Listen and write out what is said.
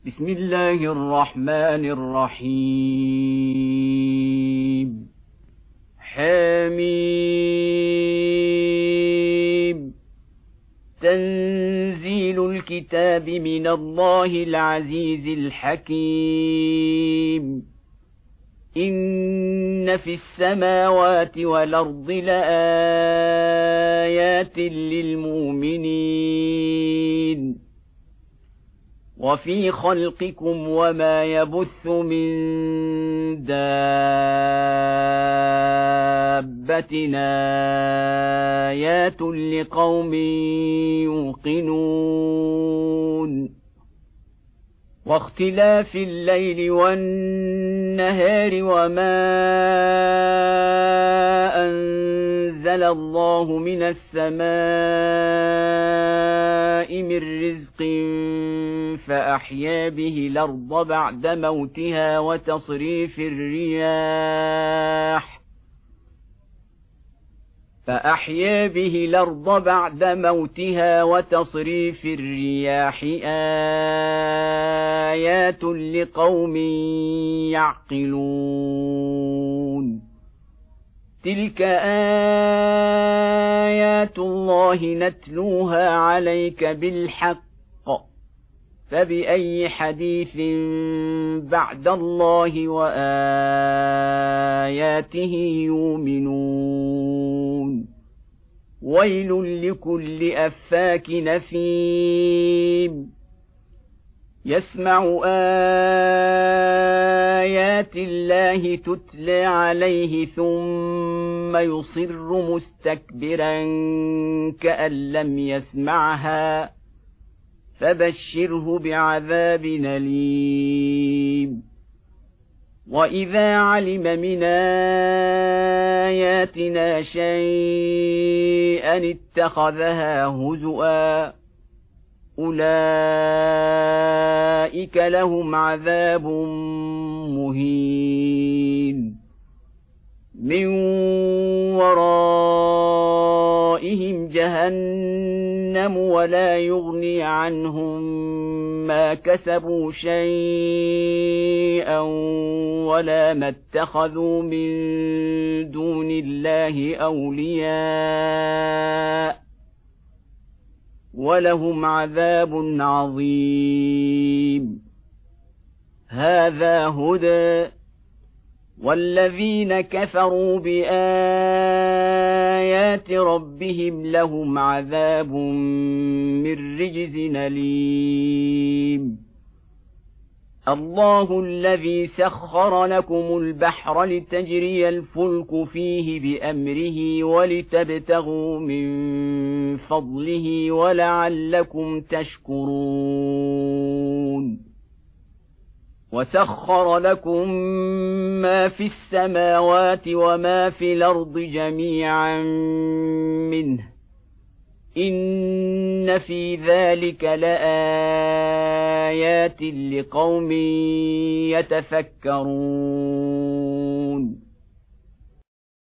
بسم الله الرحمن الرحيم. حميم. تنزيل الكتاب من الله العزيز الحكيم. إن في السماوات والأرض لآيات للمؤمنين وفي خلقكم وما يبث من دابة آيات لقوم يوقنون. واختلاف الليل والنهار وما أنزل الله من السماء من رزق فأحيا به الأرض بعد موتها وتصريف الرياح آيات لقوم يعقلون. تلك آيات الله نتلوها عليك بالحق، فبأي حديث بعد الله وآياته يؤمنون. ويل لكل أفاك نثيم يسمع آيات الله تتلى عليه ثم يصر مستكبرا كأن لم يسمعها، فبشره بعذاب أليم. وإذا علم من آياتنا شيئا اتخذها هزؤا، أولئك لهم عذاب مهين. من ورائهم جهنم ولا يغني عنهم ما كسبوا شيئا ولا ما اتخذوا من دون الله أولياء، ولهم عذاب عظيم. هذا هدى، والذين كفروا بآيات ربهم لهم عذاب من رجز أليم. الله الذي سخر لكم البحر لتجري الفلك فيه بأمره ولتبتغوا من فضله ولعلكم تشكرون. وسخر لكم ما في السماوات وما في الأرض جميعا منه، إن في ذلك لآيات لقوم يتفكرون.